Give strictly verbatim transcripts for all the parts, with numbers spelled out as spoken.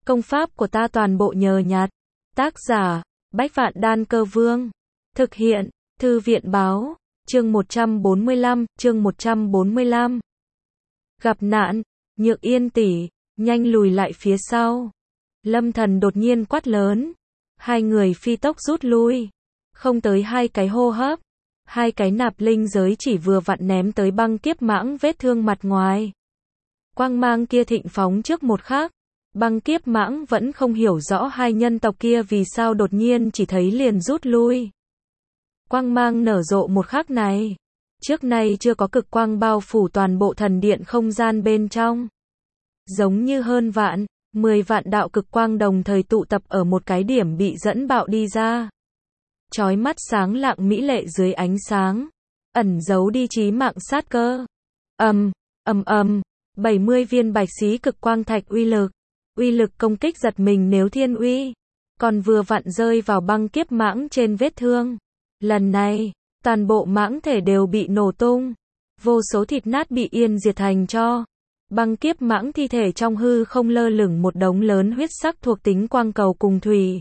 Công pháp của ta toàn bộ nhờ nhặt. Tác giả, Bách Vạn Đan Cơ Vương. Thực hiện, Thư viện Báo. Chương một trăm bốn mươi lăm, chương một trăm bốn mươi lăm. Gặp nạn, Nhược Yên tỷ, nhanh lùi lại phía sau. Lâm Thần đột nhiên quát lớn. Hai người phi tốc rút lui. Không tới hai cái hô hấp. Hai cái nạp linh giới chỉ vừa vặn ném tới băng kiếp mãng vết thương mặt ngoài. Quang mang kia thịnh phóng trước một khắc. Băng kiếp mãng vẫn không hiểu rõ hai nhân tộc kia vì sao đột nhiên chỉ thấy liền rút lui. Quang mang nở rộ một khắc này. Trước nay chưa có cực quang bao phủ toàn bộ thần điện không gian bên trong. Giống như hơn vạn, mười vạn đạo cực quang đồng thời tụ tập ở một cái điểm bị dẫn bạo đi ra. Chói mắt sáng lạng mỹ lệ dưới ánh sáng. Ẩn giấu đi chí mạng sát cơ. Ầm, ầm ầm, bảy mươi viên bạch xí cực quang thạch uy lực. Uy lực công kích giật mình nếu thiên uy. Còn vừa vặn rơi vào băng kiếp mãng trên vết thương. Lần này, toàn bộ mãng thể đều bị nổ tung. Vô số thịt nát bị yên diệt thành tro. Băng kiếp mãng thi thể trong hư không lơ lửng một đống lớn huyết sắc thuộc tính quang cầu cùng thủy.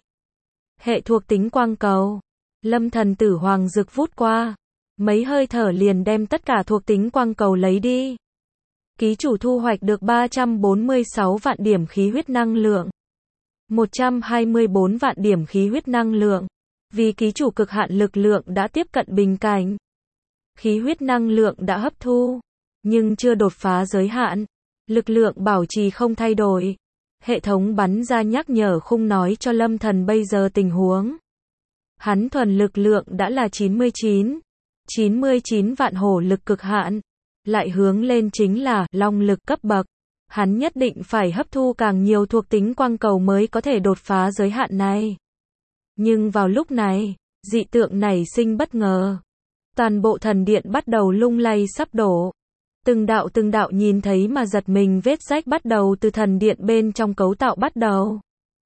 Hệ thuộc tính quang cầu. Lâm Thần tử hoàng dược vút qua. Mấy hơi thở liền đem tất cả thuộc tính quang cầu lấy đi. Ký chủ thu hoạch được ba trăm bốn mươi sáu vạn điểm khí huyết năng lượng. một trăm hai mươi bốn vạn điểm khí huyết năng lượng. Vì ký chủ cực hạn lực lượng đã tiếp cận bình cảnh. Khí huyết năng lượng đã hấp thu. Nhưng chưa đột phá giới hạn. Lực lượng bảo trì không thay đổi. Hệ thống bắn ra nhắc nhở khung nói cho Lâm Thần bây giờ tình huống. Hắn thuần lực lượng đã là chín mươi chín. chín mươi chín vạn hổ lực cực hạn. Lại hướng lên chính là long lực cấp bậc. Hắn nhất định phải hấp thu càng nhiều thuộc tính quang cầu mới có thể đột phá giới hạn này. Nhưng vào lúc này, dị tượng nảy sinh bất ngờ. Toàn bộ thần điện bắt đầu lung lay sắp đổ. Từng đạo từng đạo nhìn thấy mà giật mình vết rách bắt đầu từ thần điện bên trong cấu tạo bắt đầu.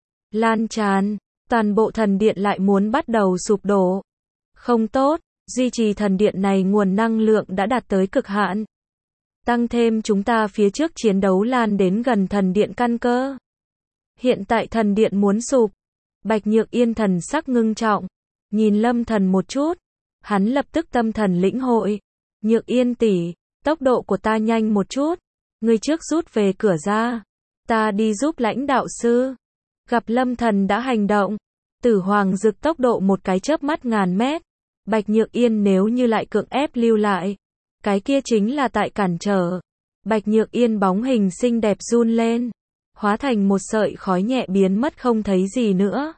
Lan tràn, toàn bộ thần điện lại muốn bắt đầu sụp đổ. Không tốt, duy trì thần điện này nguồn năng lượng đã đạt tới cực hạn. Tăng thêm chúng ta phía trước chiến đấu lan đến gần thần điện căn cơ. Hiện tại thần điện muốn sụp. Bạch Nhược Yên thần sắc ngưng trọng. Nhìn Lâm Thần một chút. Hắn lập tức tâm thần lĩnh hội. Nhược Yên tỷ, tốc độ của ta nhanh một chút. Ngươi trước rút về cửa ra. Ta đi giúp lãnh đạo sư. Gặp Lâm Thần đã hành động. Tử Hoàng Dực tốc độ một cái chớp mắt ngàn mét. Bạch Nhược Yên nếu như lại cưỡng ép lưu lại. Cái kia chính là tại cản trở. Bạch Nhược Yên bóng hình xinh đẹp run lên. Hóa thành một sợi khói nhẹ biến mất không thấy gì nữa.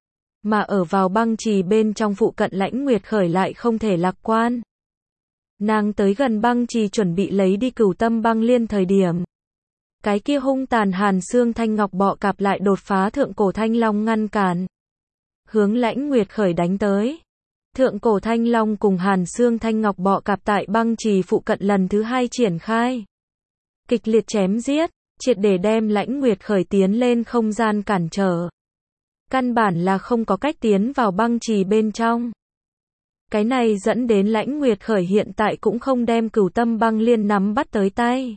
Mà ở vào băng trì bên trong phụ cận Lãnh Nguyệt Khởi lại không thể lạc quan. Nàng tới gần băng trì chuẩn bị lấy đi Cửu Tâm Băng Liên thời điểm. Cái kia hung tàn Hàn Xương Thanh Ngọc bọ cạp lại đột phá Thượng Cổ Thanh Long ngăn cản. Hướng Lãnh Nguyệt Khởi đánh tới. Thượng Cổ Thanh Long cùng Hàn Xương Thanh Ngọc bọ cạp tại băng trì phụ cận lần thứ hai triển khai. Kịch liệt chém giết, triệt để đem Lãnh Nguyệt Khởi tiến lên không gian cản trở. Căn bản là không có cách tiến vào băng trì bên trong. Cái này dẫn đến Lãnh Nguyệt Khởi hiện tại cũng không đem Cửu Tâm Băng Liên nắm bắt tới tay.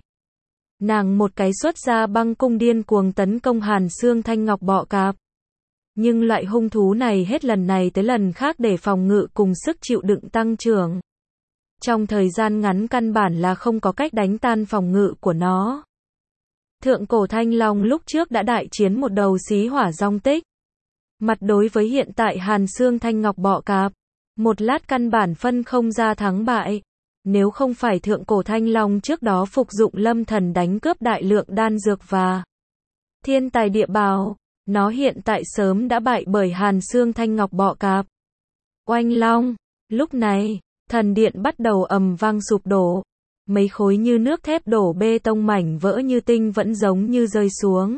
Nàng một cái xuất ra băng cung điên cuồng tấn công Hàn Xương Thanh Ngọc bọ cạp. Nhưng loại hung thú này hết lần này tới lần khác để phòng ngự cùng sức chịu đựng tăng trưởng. Trong thời gian ngắn căn bản là không có cách đánh tan phòng ngự của nó. Thượng Cổ Thanh Long lúc trước đã đại chiến một đầu xí hỏa giong tích. Mặt đối với hiện tại Hàn Xương Thanh Ngọc bọ cạp. Một lát căn bản phân không ra thắng bại. Nếu không phải Thượng Cổ Thanh Long trước đó phục dụng Lâm Thần đánh cướp đại lượng đan dược và thiên tài địa bảo. Nó hiện tại sớm đã bại bởi Hàn Xương Thanh Ngọc bọ cạp. Oanh long. Lúc này, thần điện bắt đầu ầm vang sụp đổ. Mấy khối như nước thép đổ bê tông mảnh vỡ như tinh vẫn giống như rơi xuống.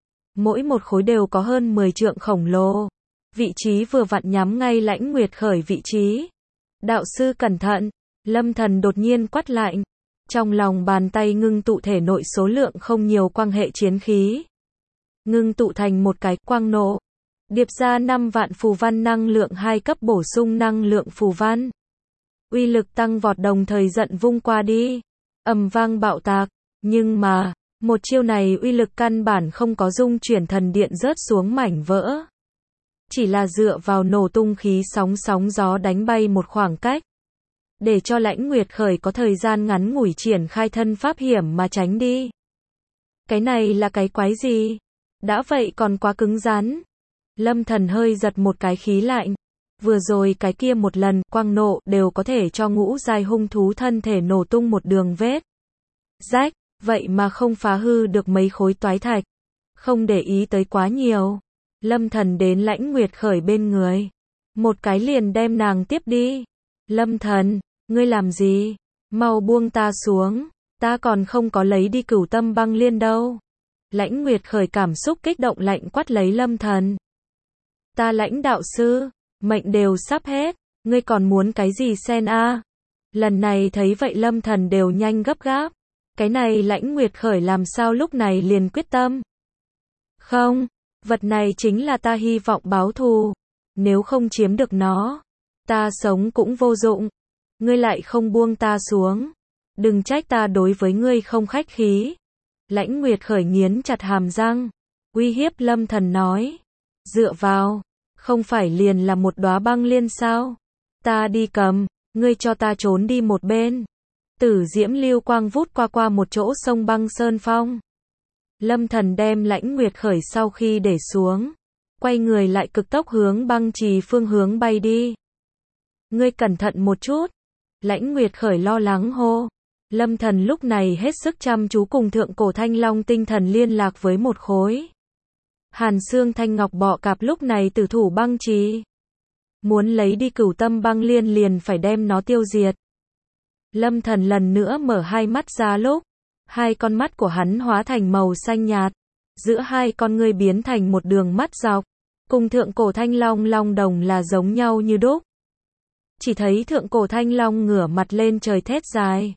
Mỗi một khối đều có hơn mười trượng khổng lồ. Vị trí vừa vặn nhắm ngay Lãnh Nguyệt Khởi vị trí. Đạo sư cẩn thận. Lâm Thần đột nhiên quát lạnh. Trong lòng bàn tay ngưng tụ thể nội số lượng không nhiều quang hệ chiến khí. Ngưng tụ thành một cái quang nộ. Điệp ra năm vạn phù văn năng lượng hai cấp bổ sung năng lượng phù văn. Uy lực tăng vọt đồng thời giận vung qua đi. Ầm vang bạo tạc. Nhưng mà, Một chiêu này uy lực căn bản không có dung chuyển thần điện rớt xuống mảnh vỡ. Chỉ là dựa vào nổ tung khí sóng sóng gió đánh bay một khoảng cách. Để cho Lãnh Nguyệt Khởi có thời gian ngắn ngủi triển khai thân pháp hiểm mà tránh đi. Cái này là cái quái gì? Đã vậy còn quá cứng rắn. Lâm Thần hơi giật một cái khí lạnh. Vừa rồi cái kia một lần, quang nộ, đều có thể cho ngũ giai hung thú thân thể nổ tung một đường vết rách, vậy mà không phá hư được mấy khối toái thạch. Không để ý tới quá nhiều. Lâm Thần đến Lãnh Nguyệt Khởi bên người. Một cái liền đem nàng tiếp đi. Lâm Thần, ngươi làm gì? Mau buông ta xuống. Ta còn không có lấy đi Cửu Tâm Băng Liên đâu. Lãnh Nguyệt Khởi cảm xúc kích động lạnh quát lấy Lâm Thần. Ta Lãnh đạo sư, mệnh đều sắp hết, ngươi còn muốn cái gì sen a? Lần này thấy vậy Lâm Thần đều nhanh gấp gáp. Cái này Lãnh Nguyệt Khởi làm sao lúc này liền quyết tâm? Không, vật này chính là ta hy vọng báo thù. Nếu không chiếm được nó, ta sống cũng vô dụng. Ngươi lại không buông ta xuống. Đừng trách ta đối với ngươi không khách khí. Lãnh Nguyệt Khởi nghiến chặt hàm răng, uy hiếp Lâm Thần nói. Dựa vào, không phải liền là một đóa băng liên sao? Ta đi cầm, ngươi cho ta trốn đi một bên. Tử diễm lưu quang vút qua qua một chỗ sông băng sơn phong. Lâm Thần đem Lãnh Nguyệt Khởi sau khi để xuống, quay người lại cực tốc hướng băng trì phương hướng bay đi. Ngươi cẩn thận một chút. Lãnh Nguyệt Khởi lo lắng hô. Lâm Thần lúc này hết sức chăm chú cùng thượng cổ thanh long tinh thần liên lạc với một khối. Hàn xương thanh ngọc bọ cạp lúc này tử thủ băng trì. Muốn lấy đi Cửu Tâm Băng Liên liền phải đem nó tiêu diệt. Lâm Thần lần nữa mở hai mắt ra lúc, hai con mắt của hắn hóa thành màu xanh nhạt, giữa hai con ngươi biến thành một đường mắt dọc, cùng thượng cổ thanh long long đồng là giống nhau như đúc. Chỉ thấy thượng cổ thanh long ngửa mặt lên trời thét dài,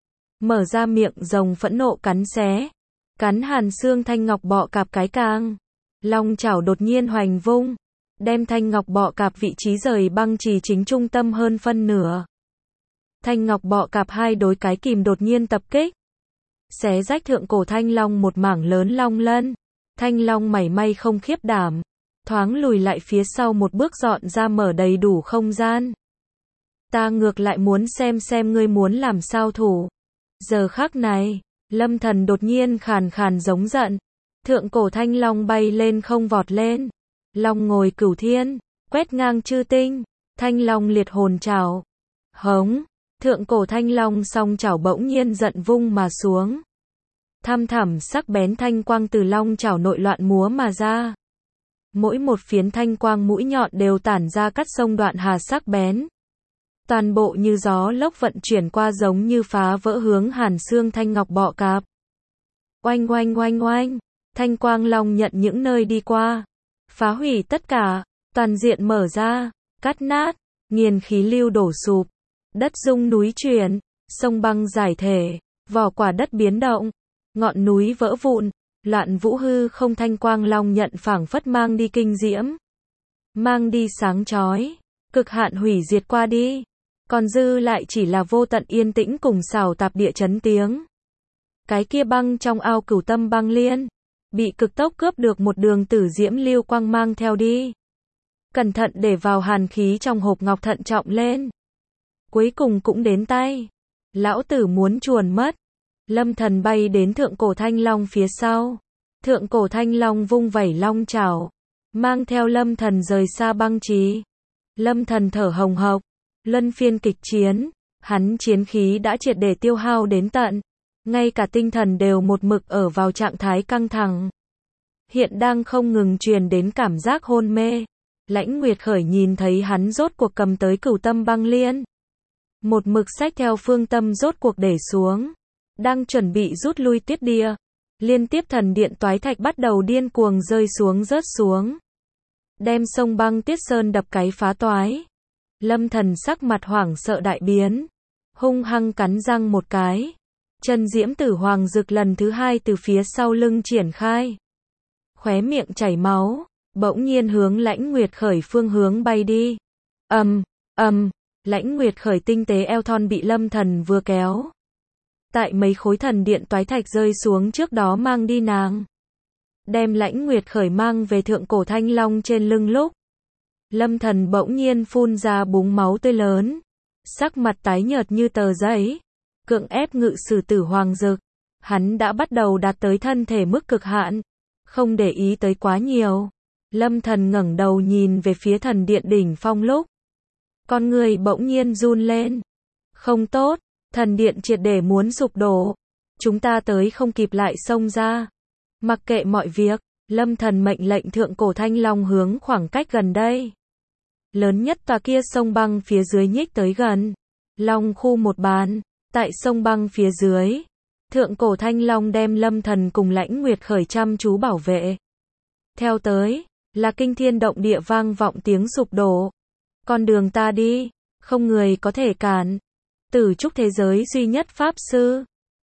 mở ra miệng rồng phẫn nộ cắn xé, cắn Hàn xương thanh ngọc bọ cạp cái càng. Long chảo đột nhiên hoành vung, đem thanh ngọc bọ cạp vị trí rời băng trì chính trung tâm hơn phân nửa. Thanh ngọc bọ cạp hai đối cái kìm đột nhiên tập kích, xé rách thượng cổ thanh long một mảng lớn long lân. Thanh long mảy may không khiếp đảm, thoáng lùi lại phía sau một bước dọn ra mở đầy đủ không gian. Ta ngược lại muốn xem xem ngươi muốn làm sao thủ. Giờ khắc này, Lâm Thần đột nhiên khàn khàn giống giận. Thượng cổ thanh long bay lên không vọt lên. Long ngồi cửu thiên, quét ngang chư tinh. Thanh long liệt hồn trảo. Hống, thượng cổ thanh long song chảo bỗng nhiên giận vung mà xuống. Thăm thẳm sắc bén thanh quang từ long chảo nội loạn múa mà ra. Mỗi một phiến thanh quang mũi nhọn đều tản ra cắt sông đoạn hà sắc bén. Toàn bộ như gió lốc vận chuyển qua giống như phá vỡ hướng Hàn xương thanh ngọc bọ cạp. Oanh oanh oanh oanh, thanh quang long nhận những nơi đi qua, phá hủy tất cả, toàn diện mở ra, cắt nát, nghiền khí lưu đổ sụp, đất rung núi chuyển, sông băng giải thể, vỏ quả đất biến động, ngọn núi vỡ vụn, loạn vũ hư không. Thanh quang long nhận phảng phất mang đi kinh diễm, mang đi sáng chói, cực hạn hủy diệt qua đi. Còn dư lại chỉ là vô tận yên tĩnh cùng xào tạp địa chấn tiếng. Cái kia băng trong ao Cửu Tâm Băng Liên, bị cực tốc cướp được một đường tử diễm lưu quang mang theo đi. Cẩn thận để vào hàn khí trong hộp ngọc thận trọng lên. Cuối cùng cũng đến tay. Lão tử muốn chuồn mất. Lâm Thần bay đến thượng cổ thanh long phía sau. Thượng cổ thanh long vung vẩy long chảo, mang theo Lâm Thần rời xa băng trì. Lâm Thần thở hồng hộc, luân phiên kịch chiến, hắn chiến khí đã triệt để tiêu hao đến tận, ngay cả tinh thần đều một mực ở vào trạng thái căng thẳng. Hiện đang không ngừng truyền đến cảm giác hôn mê. Lãnh Nguyệt Khởi nhìn thấy hắn rốt cuộc cầm tới Cửu Tâm Băng Liên. Một mực xách theo phương tâm rốt cuộc để xuống. Đang chuẩn bị rút lui Tuyết Địa. Liên tiếp thần điện toái thạch bắt đầu điên cuồng rơi xuống rớt xuống. Đem sông băng Tiết Sơn đập cái phá toái. Lâm Thần sắc mặt hoảng sợ đại biến. Hung hăng cắn răng một cái. Chân diễm tử hoàng dực lần thứ hai từ phía sau lưng triển khai. Khóe miệng chảy máu, bỗng nhiên hướng Lãnh Nguyệt Khởi phương hướng bay đi. Ầm, ầm, Lãnh Nguyệt Khởi tinh tế eo thon bị Lâm Thần vừa kéo. Tại mấy khối thần điện toái thạch rơi xuống trước đó mang đi nàng. Đem Lãnh Nguyệt khởi mang về thượng cổ thanh long trên lưng lúc. Lâm Thần bỗng nhiên phun ra búng máu tươi lớn. Sắc mặt tái nhợt như tờ giấy. Cưỡng ép ngự sử tử hoàng dực. Hắn đã bắt đầu đạt tới thân thể mức cực hạn. Không để ý tới quá nhiều. Lâm Thần ngẩng đầu nhìn về phía thần điện đỉnh phong lúc. Con người bỗng nhiên run lên. Không tốt, thần điện triệt để muốn sụp đổ. Chúng ta tới không kịp lại xông ra. Mặc kệ mọi việc, Lâm Thần mệnh lệnh thượng cổ thanh long hướng khoảng cách gần đây. Lớn nhất tòa kia sông băng phía dưới nhích tới gần. Long khu một bàn, tại sông băng phía dưới. Thượng cổ thanh long đem Lâm Thần cùng Lãnh Nguyệt khởi chăm chú bảo vệ. Theo tới, là kinh thiên động địa vang vọng tiếng sụp đổ. Con đường ta đi, không người có thể cản. Tử trúc thế giới duy nhất pháp sư.